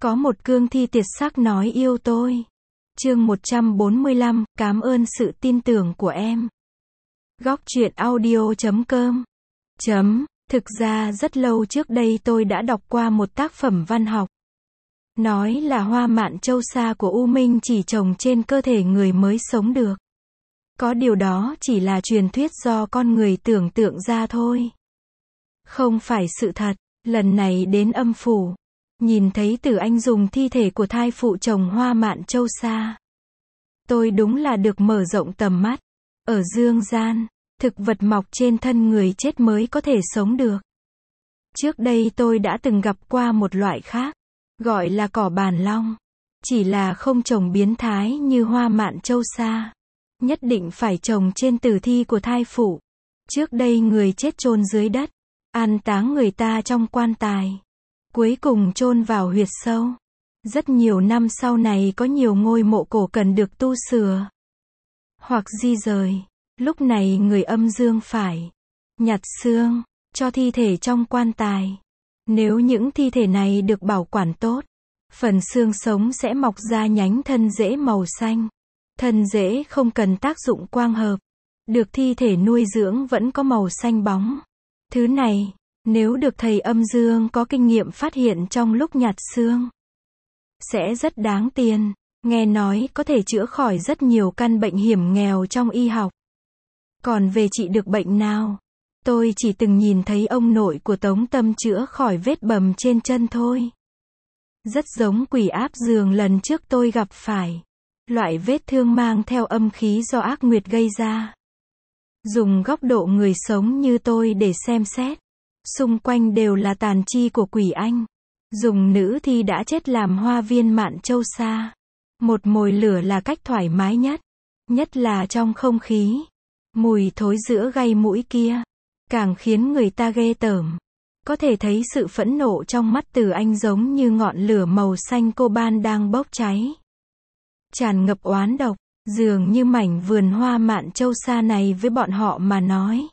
Có một cương thi tuyệt sắc nói yêu tôi. Chương 145, cảm ơn sự tin tưởng của em. Góc truyện audio.com. Thực ra rất lâu trước đây tôi đã đọc qua một tác phẩm văn học. Nói là hoa mạn châu sa của U Minh chỉ trồng trên cơ thể người mới sống được. Có điều đó chỉ là truyền thuyết do con người tưởng tượng ra thôi. Không phải sự thật. Lần này đến âm phủ, nhìn thấy Tử Anh dùng thi thể của thai phụ trồng hoa mạn châu sa. Tôi đúng là được mở rộng tầm mắt. Ở dương gian, thực vật mọc trên thân người chết mới có thể sống được. Trước đây tôi đã từng gặp qua một loại khác, gọi là cỏ bàn long. Chỉ là không trồng biến thái như hoa mạn châu sa. Nhất định phải trồng trên tử thi của thai phụ. Trước đây người chết chôn dưới đất, an táng người ta trong quan tài, cuối cùng chôn vào huyệt sâu. Rất nhiều năm sau này có nhiều ngôi mộ cổ cần được tu sửa hoặc di rời. Lúc này người âm dương phải nhặt xương cho thi thể trong quan tài. Nếu những thi thể này được bảo quản tốt, phần xương sống sẽ mọc ra nhánh thân rễ màu xanh. Thân rễ không cần tác dụng quang hợp, được thi thể nuôi dưỡng vẫn có màu xanh bóng. Thứ này, nếu được thầy âm dương có kinh nghiệm phát hiện trong lúc nhặt xương, sẽ rất đáng tiền. Nghe nói có thể chữa khỏi rất nhiều căn bệnh hiểm nghèo trong y học. Còn về trị được bệnh nào, tôi chỉ từng nhìn thấy ông nội của Tống Tâm chữa khỏi vết bầm trên chân thôi. Rất giống quỷ áp giường lần trước tôi gặp phải. Loại vết thương mang theo âm khí do ác nguyệt gây ra. Dùng góc độ người sống như tôi để xem xét, xung quanh đều là tàn chi của quỷ anh. Dùng nữ thi đã chết làm hoa viên mạn châu sa. Một mồi lửa là cách thoải mái nhất. Nhất là trong không khí. Mùi thối giữa gây mũi kia, càng khiến người ta ghê tởm. Có thể thấy sự phẫn nộ trong mắt Từ Anh giống như ngọn lửa màu xanh coban đang bốc cháy. Tràn ngập oán độc, dường như mảnh vườn hoa mạn châu sa này với bọn họ mà nói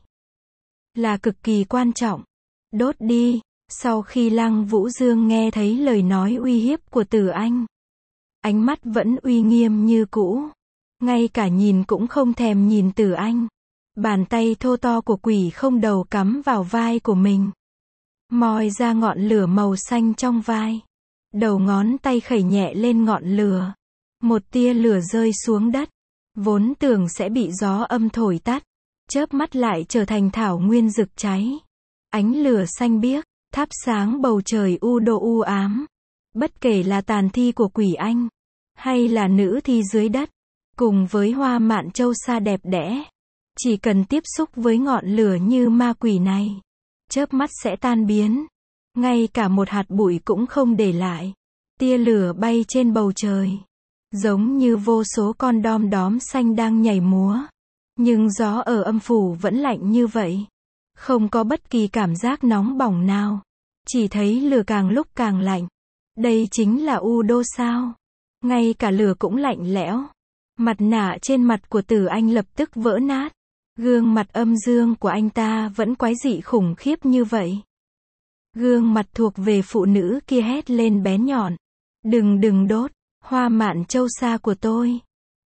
là cực kỳ quan trọng. Đốt đi. Sau khi Lăng Vũ Dương nghe thấy lời nói uy hiếp của Từ Anh, ánh mắt vẫn uy nghiêm như cũ. Ngay cả nhìn cũng không thèm nhìn Từ Anh. Bàn tay thô to của quỷ không đầu cắm vào vai của mình, moi ra ngọn lửa màu xanh trong vai. Đầu ngón tay khẩy nhẹ lên ngọn lửa. Một tia lửa rơi xuống đất. Vốn tưởng sẽ bị gió âm thổi tắt, chớp mắt lại trở thành thảo nguyên rực cháy. Ánh lửa xanh biếc, thắp sáng bầu trời u ám. Bất kể là tàn thi của quỷ anh, hay là nữ thi dưới đất, cùng với hoa mạn châu sa đẹp đẽ, chỉ cần tiếp xúc với ngọn lửa như ma quỷ này, chớp mắt sẽ tan biến. Ngay cả một hạt bụi cũng không để lại. Tia lửa bay trên bầu trời, giống như vô số con đom đóm xanh đang nhảy múa. Nhưng gió ở âm phủ vẫn lạnh như vậy. Không có bất kỳ cảm giác nóng bỏng nào. Chỉ thấy lửa càng lúc càng lạnh. Đây chính là U Đô sao? Ngay cả lửa cũng lạnh lẽo. Mặt nạ trên mặt của Tử Anh lập tức vỡ nát. Gương mặt âm dương của anh ta vẫn quái dị khủng khiếp như vậy. Gương mặt thuộc về phụ nữ kia hét lên bén nhọn. Đừng đốt hoa mạn châu sa của tôi.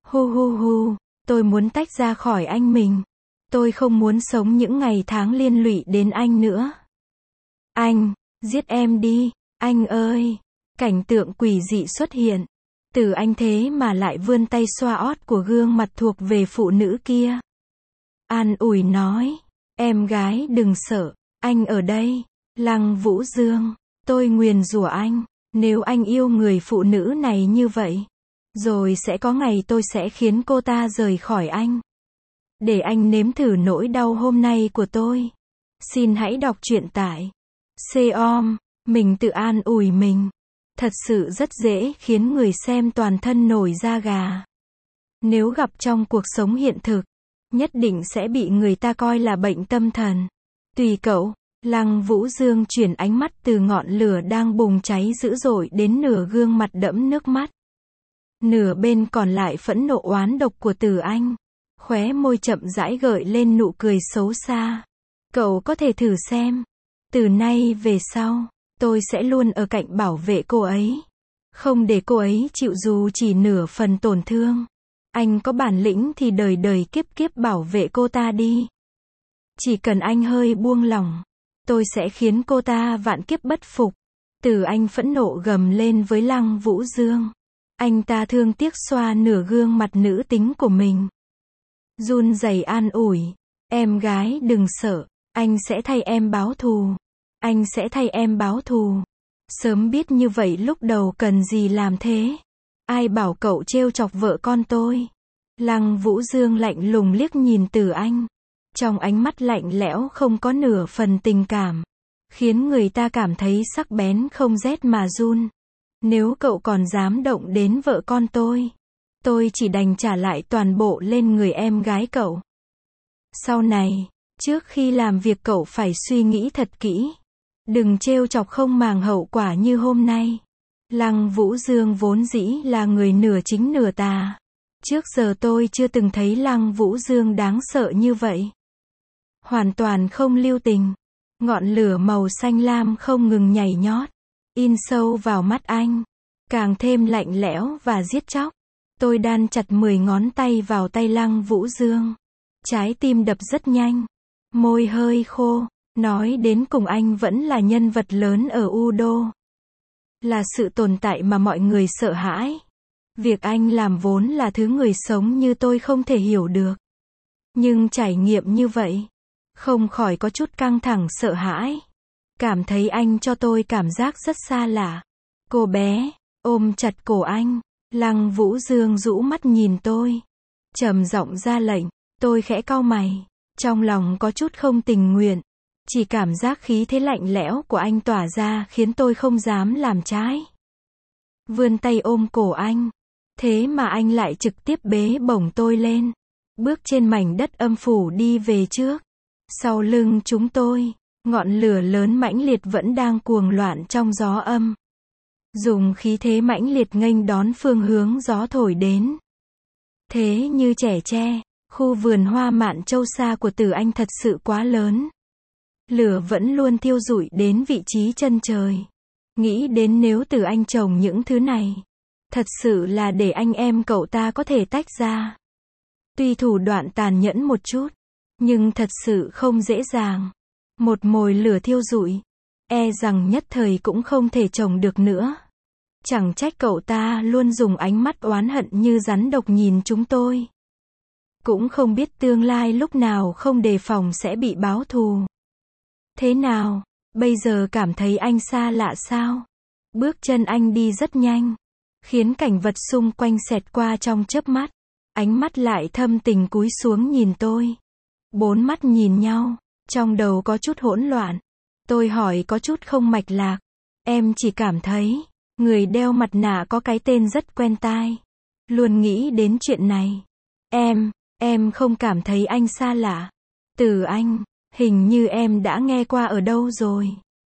Hu, tôi muốn tách ra khỏi anh mình. Tôi không muốn sống những ngày tháng liên lụy đến anh nữa. Anh, giết em đi, anh ơi. Cảnh tượng quỷ dị xuất hiện. Tử Anh thế mà lại vươn tay xoa ót của gương mặt thuộc về phụ nữ kia. An ủi nói, em gái đừng sợ, anh ở đây. Lăng Vũ Dương, tôi nguyền rủa anh, nếu anh yêu người phụ nữ này như vậy, rồi sẽ có ngày tôi sẽ khiến cô ta rời khỏi anh. Để anh nếm thử nỗi đau hôm nay của tôi. Xin hãy đọc truyện tại C.om. Mình tự an ủi mình. Thật sự rất dễ khiến người xem toàn thân nổi da gà. Nếu gặp trong cuộc sống hiện thực, nhất định sẽ bị người ta coi là bệnh tâm thần. Tùy cậu. Lăng Vũ Dương chuyển ánh mắt từ ngọn lửa đang bùng cháy dữ dội đến nửa gương mặt đẫm nước mắt. Nửa bên còn lại phẫn nộ oán độc của Từ Anh. Khóe môi chậm rãi gợi lên nụ cười xấu xa. Cậu có thể thử xem. Từ nay về sau, tôi sẽ luôn ở cạnh bảo vệ cô ấy. Không để cô ấy chịu dù chỉ nửa phần tổn thương. Anh có bản lĩnh thì đời đời kiếp kiếp bảo vệ cô ta đi. Chỉ cần anh hơi buông lỏng, tôi sẽ khiến cô ta vạn kiếp bất phục. Từ Anh phẫn nộ gầm lên với Lăng Vũ Dương. Anh ta thương tiếc xoa nửa gương mặt nữ tính của mình. Run rẩy an ủi. Em gái đừng sợ, anh sẽ thay em báo thù. Anh sẽ thay em báo thù. Sớm biết như vậy lúc đầu cần gì làm thế. Ai bảo cậu trêu chọc vợ con tôi. Lăng Vũ Dương lạnh lùng liếc nhìn Từ Anh. Trong ánh mắt lạnh lẽo không có nửa phần tình cảm. Khiến người ta cảm thấy sắc bén không rét mà run. Nếu cậu còn dám động đến vợ con tôi chỉ đành trả lại toàn bộ lên người em gái cậu. Sau này, trước khi làm việc cậu phải suy nghĩ thật kỹ. Đừng trêu chọc không màng hậu quả như hôm nay. Lăng Vũ Dương vốn dĩ là người nửa chính nửa tà. Trước giờ tôi chưa từng thấy Lăng Vũ Dương đáng sợ như vậy. Hoàn toàn không lưu tình. Ngọn lửa màu xanh lam không ngừng nhảy nhót. In sâu vào mắt anh. Càng thêm lạnh lẽo và giết chóc. Tôi đan chặt 10 ngón tay vào tay Lăng Vũ Dương. Trái tim đập rất nhanh. Môi hơi khô. Nói đến cùng anh vẫn là nhân vật lớn ở Udo. Là sự tồn tại mà mọi người sợ hãi. Việc anh làm vốn là thứ người sống như tôi không thể hiểu được. Nhưng trải nghiệm như vậy, không khỏi có chút căng thẳng sợ hãi. Cảm thấy anh cho tôi cảm giác rất xa lạ. Cô bé, ôm chặt cổ anh. Lăng Vũ Dương rũ mắt nhìn tôi. Trầm giọng ra lệnh, tôi khẽ cau mày. Trong lòng có chút không tình nguyện. Chỉ cảm giác khí thế lạnh lẽo của anh tỏa ra khiến tôi không dám làm trái. Vươn tay ôm cổ anh. Thế mà anh lại trực tiếp bế bổng tôi lên. Bước trên mảnh đất âm phủ đi về trước. Sau lưng chúng tôi, ngọn lửa lớn mãnh liệt vẫn đang cuồng loạn trong gió âm. Dùng khí thế mãnh liệt nghênh đón phương hướng gió thổi đến. Thế như trẻ tre, khu vườn hoa Mạn Châu xa của Từ Anh thật sự quá lớn. Lửa vẫn luôn thiêu rụi đến vị trí chân trời. Nghĩ đến nếu Từ Anh trồng những thứ này, thật sự là để anh em cậu ta có thể tách ra. Tuy thủ đoạn tàn nhẫn một chút, nhưng thật sự không dễ dàng. Một mồi lửa thiêu rụi, e rằng nhất thời cũng không thể trồng được nữa. Chẳng trách cậu ta luôn dùng ánh mắt oán hận như rắn độc nhìn chúng tôi. Cũng không biết tương lai lúc nào không đề phòng sẽ bị báo thù. Thế nào, bây giờ cảm thấy anh xa lạ sao? Bước chân anh đi rất nhanh, khiến cảnh vật xung quanh xẹt qua trong chớp mắt. Ánh mắt lại thâm tình cúi xuống nhìn tôi. Bốn mắt nhìn nhau, trong đầu có chút hỗn loạn. Tôi hỏi có chút không mạch lạc. Em chỉ cảm thấy, người đeo mặt nạ có cái tên rất quen tai. Luôn nghĩ đến chuyện này. Em không cảm thấy anh xa lạ. Từ Anh, hình như em đã nghe qua ở đâu rồi.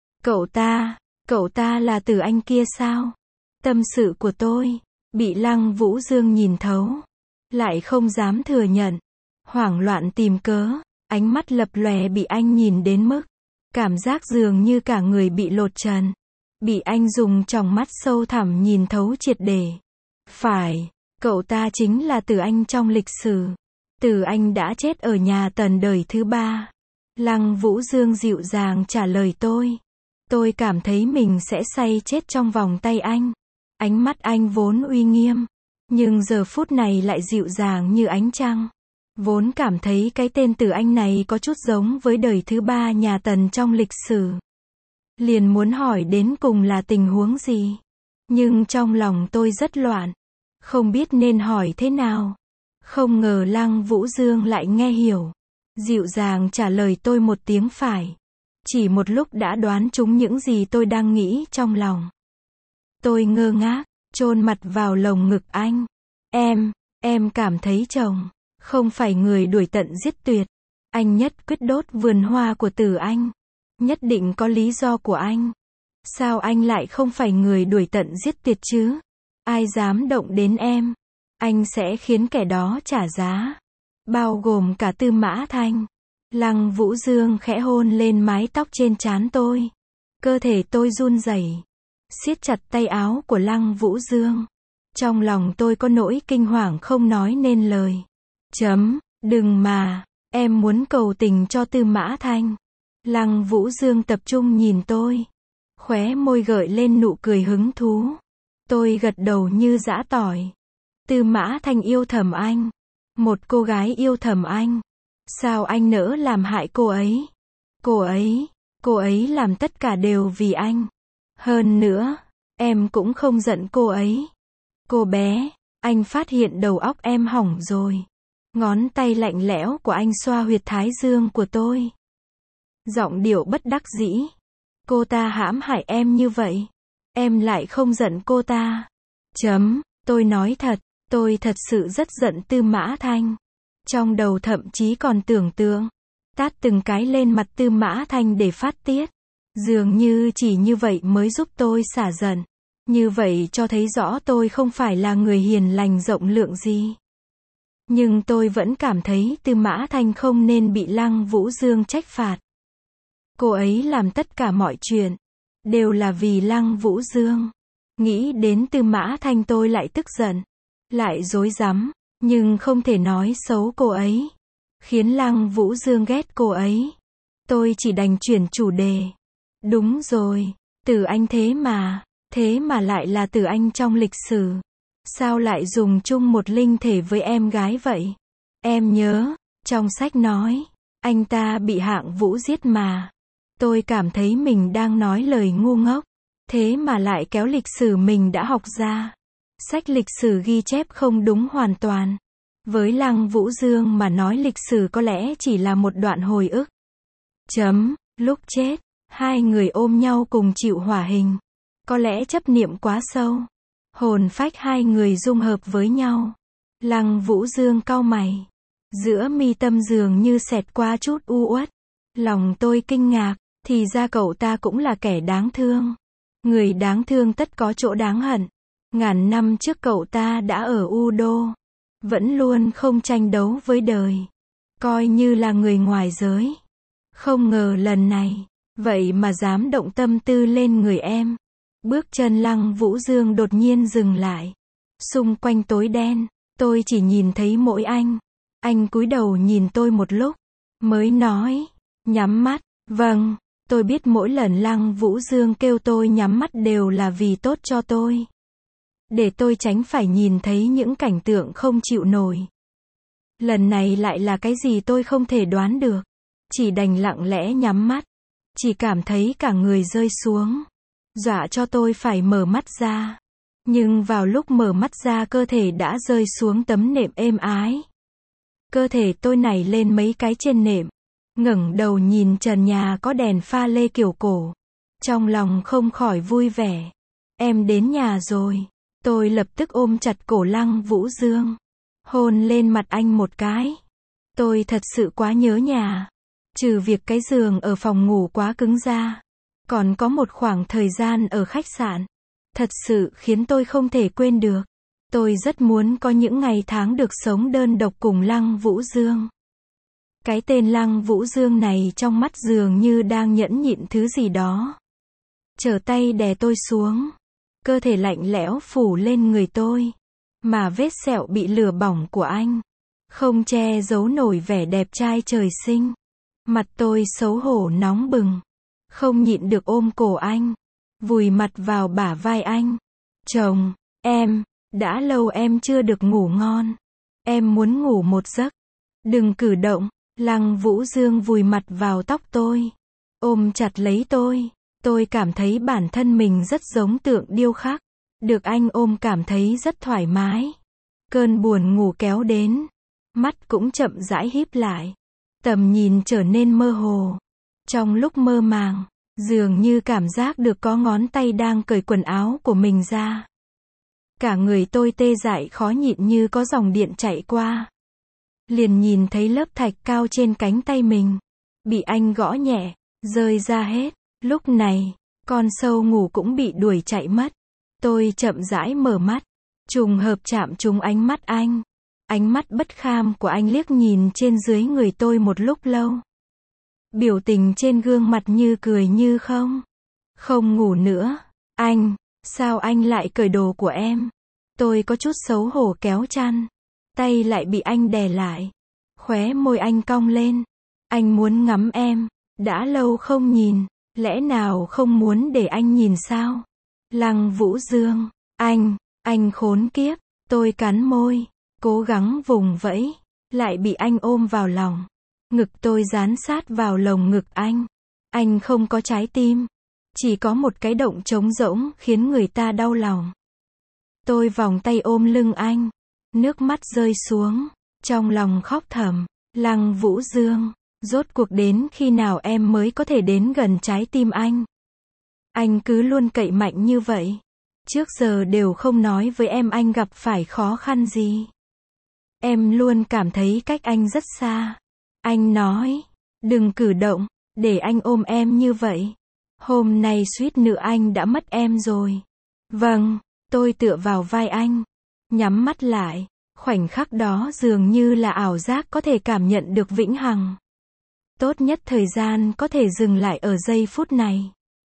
Cậu ta là Từ Anh kia sao? Tâm sự của tôi, bị Lăng Vũ Dương nhìn thấu. Lại không dám thừa nhận. Hoảng loạn tìm cớ, ánh mắt lập lòe bị anh nhìn đến mức. Cảm giác dường như cả người bị lột trần. Bị anh dùng tròng mắt sâu thẳm nhìn thấu triệt để. Phải, cậu ta chính là Từ Anh trong lịch sử. Từ Anh đã chết ở nhà Tần đời thứ 3. Lăng Vũ Dương dịu dàng trả lời tôi. Tôi cảm thấy mình sẽ say chết trong vòng tay anh. Ánh mắt anh vốn uy nghiêm, nhưng giờ phút này lại dịu dàng như ánh trăng. Vốn cảm thấy cái tên Từ Anh này có chút giống với đời thứ 3 nhà Tần trong lịch sử. Liền muốn hỏi đến cùng là tình huống gì. Nhưng trong lòng tôi rất loạn. Không biết nên hỏi thế nào. Không ngờ Lăng Vũ Dương lại nghe hiểu. Dịu dàng trả lời tôi một tiếng phải. Chỉ một lúc đã đoán trúng những gì tôi đang nghĩ trong lòng. Tôi ngơ ngác, chôn mặt vào lồng ngực anh. Em cảm thấy chồng không phải người đuổi tận giết tuyệt. Anh nhất quyết đốt vườn hoa của Từ Anh. Nhất định có lý do của anh. Sao anh lại không phải người đuổi tận giết tuyệt chứ? Ai dám động đến em, anh sẽ khiến kẻ đó trả giá. Bao gồm cả Tư Mã Thanh. Lăng Vũ Dương khẽ hôn lên mái tóc trên trán tôi. Cơ thể tôi run rẩy. siết chặt tay áo của Lăng Vũ Dương. Trong lòng tôi có nỗi kinh hoàng không nói nên lời. Đừng mà, em muốn cầu tình cho Tư Mã Thanh. Lăng Vũ Dương tập trung nhìn tôi. Khóe môi gợi lên nụ cười hứng thú. Tôi gật đầu như giã tỏi. Tư Mã Thanh yêu thầm anh. Một cô gái yêu thầm anh. Sao anh nỡ làm hại cô ấy? Cô ấy làm tất cả đều vì anh. Hơn nữa, em cũng không giận cô ấy. Cô bé, anh phát hiện đầu óc em hỏng rồi. Ngón tay lạnh lẽo của anh xoa huyệt thái dương của tôi. Giọng điệu bất đắc dĩ. Cô ta hãm hại em như vậy. Em lại không giận cô ta. Tôi nói thật, tôi thật sự rất giận Tư Mã Thanh. Trong đầu thậm chí còn tưởng tượng, tát từng cái lên mặt Tư Mã Thanh để phát tiết. Dường như chỉ như vậy mới giúp tôi xả giận. Như vậy cho thấy rõ tôi không phải là người hiền lành rộng lượng gì. Nhưng tôi vẫn cảm thấy Tư Mã Thanh không nên bị Lăng Vũ Dương trách phạt. Cô ấy làm tất cả mọi chuyện, đều là vì Lăng Vũ Dương. Nghĩ đến Tư Mã Thanh tôi lại tức giận, lại rối rắm, nhưng không thể nói xấu cô ấy, khiến Lăng Vũ Dương ghét cô ấy. Tôi chỉ đành chuyển chủ đề. Đúng rồi, Từ Anh thế mà lại là Từ Anh trong lịch sử. Sao lại dùng chung một linh thể với em gái vậy? Em nhớ, trong sách nói, anh ta bị Hạng Vũ giết mà. Tôi cảm thấy mình đang nói lời ngu ngốc. Thế mà lại kéo lịch sử mình đã học ra. Sách lịch sử ghi chép không đúng hoàn toàn. Với Lăng Vũ Dương mà nói lịch sử có lẽ chỉ là một đoạn hồi ức. Lúc chết, hai người ôm nhau cùng chịu hỏa hình. Có lẽ chấp niệm quá sâu. Hồn phách hai người dung hợp với nhau. Lăng Vũ Dương cau mày. Giữa mi tâm dường như xẹt qua chút u uất. Lòng tôi kinh ngạc, thì ra cậu ta cũng là kẻ đáng thương. Người đáng thương tất có chỗ đáng hận. Ngàn năm trước cậu ta đã ở U Đô. Vẫn luôn không tranh đấu với đời. Coi như là người ngoài giới. Không ngờ lần này, vậy mà dám động tâm tư lên người em. Bước chân Lăng Vũ Dương đột nhiên dừng lại. Xung quanh tối đen, tôi chỉ nhìn thấy mỗi anh. Anh cúi đầu nhìn tôi một lúc, mới nói, nhắm mắt. Vâng, tôi biết mỗi lần Lăng Vũ Dương kêu tôi nhắm mắt đều là vì tốt cho tôi. Để tôi tránh phải nhìn thấy những cảnh tượng không chịu nổi. Lần này lại là cái gì tôi không thể đoán được. Chỉ đành lặng lẽ nhắm mắt. Chỉ cảm thấy cả người rơi xuống. Dọa cho tôi phải mở mắt ra. Nhưng vào lúc mở mắt ra cơ thể đã rơi xuống tấm nệm êm ái. Cơ thể tôi nảy lên mấy cái trên nệm. Ngẩng đầu nhìn trần nhà có đèn pha lê kiểu cổ. Trong lòng không khỏi vui vẻ. Em đến nhà rồi. Tôi lập tức ôm chặt cổ Lăng Vũ Dương. Hôn lên mặt anh một cái. Tôi thật sự quá nhớ nhà. Trừ việc cái giường ở phòng ngủ quá cứng ra. Còn có một khoảng thời gian ở khách sạn. Thật sự khiến tôi không thể quên được. Tôi rất muốn có những ngày tháng được sống đơn độc cùng Lăng Vũ Dương. Cái tên Lăng Vũ Dương này trong mắt dường như đang nhẫn nhịn thứ gì đó. Trở tay đè tôi xuống. Cơ thể lạnh lẽo phủ lên người tôi. Mà vết sẹo bị lửa bỏng của anh không che giấu nổi vẻ đẹp trai trời sinh. Mặt tôi xấu hổ nóng bừng. Không nhịn được ôm cổ anh. Vùi mặt vào bả vai anh. Chồng, đã lâu em chưa được ngủ ngon. Em muốn ngủ một giấc. Đừng cử động. Lăng Vũ Dương vùi mặt vào tóc tôi. Ôm chặt lấy tôi. Tôi cảm thấy bản thân mình rất giống tượng điêu khắc. Được anh ôm cảm thấy rất thoải mái. Cơn buồn ngủ kéo đến. Mắt cũng chậm rãi híp lại. Tầm nhìn trở nên mơ hồ. Trong lúc mơ màng, dường như cảm giác được có ngón tay đang cởi quần áo của mình ra. Cả người tôi tê dại khó nhịn như có dòng điện chạy qua. Liền nhìn thấy lớp thạch cao trên cánh tay mình. Bị anh gõ nhẹ, rơi ra hết. Lúc này, con sâu ngủ cũng bị đuổi chạy mất. Tôi chậm rãi mở mắt. Trùng hợp chạm trúng ánh mắt anh. Ánh mắt bất kham của anh liếc nhìn trên dưới người tôi một lúc lâu. Biểu tình trên gương mặt như cười như không. Không ngủ nữa. Anh, sao anh lại cởi đồ của em? Tôi có chút xấu hổ kéo chăn. Tay lại bị anh đè lại. Khóe môi anh cong lên. Anh muốn ngắm em. Đã lâu không nhìn. Lẽ nào không muốn để anh nhìn sao? Lăng Vũ Dương. Anh khốn kiếp. Tôi cắn môi. Cố gắng vùng vẫy. Lại bị anh ôm vào lòng. Ngực tôi dán sát vào lồng ngực anh. Anh không có trái tim. Chỉ có một cái động trống rỗng khiến người ta đau lòng. Tôi vòng tay ôm lưng anh. Nước mắt rơi xuống. Trong lòng khóc thầm. Lăng Vũ Dương. Rốt cuộc đến khi nào em mới có thể đến gần trái tim anh? Anh cứ luôn cậy mạnh như vậy. Trước giờ đều không nói với em anh gặp phải khó khăn gì. Em luôn cảm thấy cách anh rất xa. Anh nói, đừng cử động, để anh ôm em như vậy. Hôm nay suýt nữa anh đã mất em rồi. Vâng, tôi tựa vào vai anh, nhắm mắt lại. Khoảnh khắc đó dường như là ảo giác có thể cảm nhận được vĩnh hằng. Tốt nhất thời gian có thể dừng lại ở giây phút này.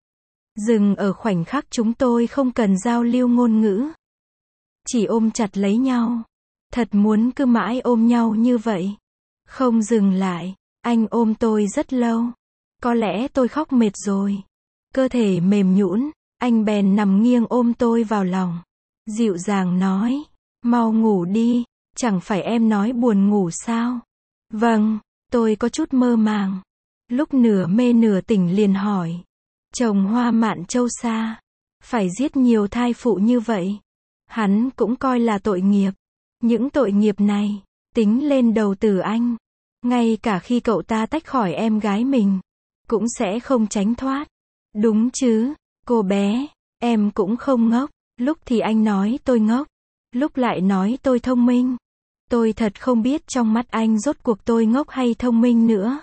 Dừng ở khoảnh khắc chúng tôi không cần giao lưu ngôn ngữ. Chỉ ôm chặt lấy nhau. Thật muốn cứ mãi ôm nhau như vậy. Không dừng lại. Anh ôm tôi rất lâu. Có lẽ tôi khóc mệt rồi. Cơ thể mềm nhũn, anh bèn nằm nghiêng ôm tôi vào lòng. Dịu dàng nói, mau ngủ đi, chẳng phải em nói buồn ngủ sao? Vâng, tôi có chút mơ màng. Lúc nửa mê nửa tỉnh liền hỏi. Chồng Hoa Mạn Châu xa, phải giết nhiều thai phụ như vậy. Hắn cũng coi là tội nghiệp. Những tội nghiệp này, tính lên đầu từ anh. Ngay cả khi cậu ta tách khỏi em gái mình, cũng sẽ không tránh thoát. Đúng chứ, cô bé, em cũng không ngốc. Lúc thì anh nói tôi ngốc, lúc lại nói tôi thông minh. Tôi thật không biết trong mắt anh rốt cuộc tôi ngốc hay thông minh nữa.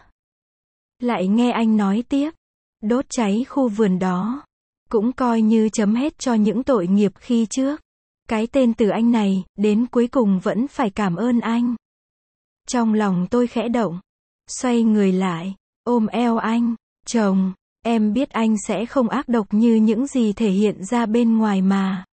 Lại nghe anh nói tiếp, đốt cháy khu vườn đó, cũng coi như chấm hết cho những tội nghiệp khi trước. Cái tên từ anh này, đến cuối cùng vẫn phải cảm ơn anh. Trong lòng tôi khẽ động, xoay người lại, ôm eo anh. Chồng, em biết anh sẽ không ác độc như những gì thể hiện ra bên ngoài mà.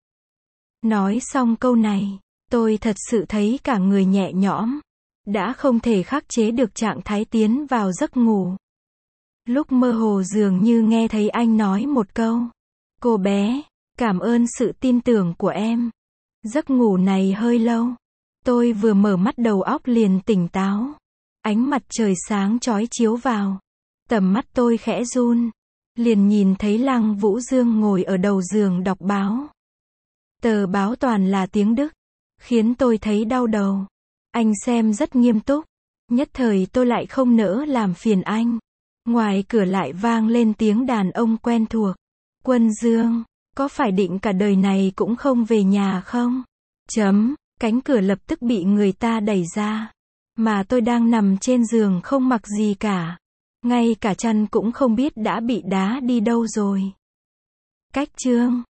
Nói xong câu này, tôi thật sự thấy cả người nhẹ nhõm. Đã không thể khắc chế được trạng thái tiến vào giấc ngủ. Lúc mơ hồ dường như nghe thấy anh nói một câu. Cô bé, cảm ơn sự tin tưởng của em. Giấc ngủ này hơi lâu. Tôi vừa mở mắt đầu óc liền tỉnh táo. Ánh mặt trời sáng chói chiếu vào. Tầm mắt tôi khẽ run. Liền nhìn thấy Lăng Vũ Dương ngồi ở đầu giường đọc báo. Tờ báo toàn là tiếng Đức. Khiến tôi thấy đau đầu. Anh xem rất nghiêm túc. Nhất thời tôi lại không nỡ làm phiền anh. Ngoài cửa lại vang lên tiếng đàn ông quen thuộc. Quân Dương, có phải định cả đời này cũng không về nhà không? Cánh cửa lập tức bị người ta đẩy ra. Mà tôi đang nằm trên giường không mặc gì cả. Ngay cả chăn cũng không biết đã bị đá đi đâu rồi. Cách chương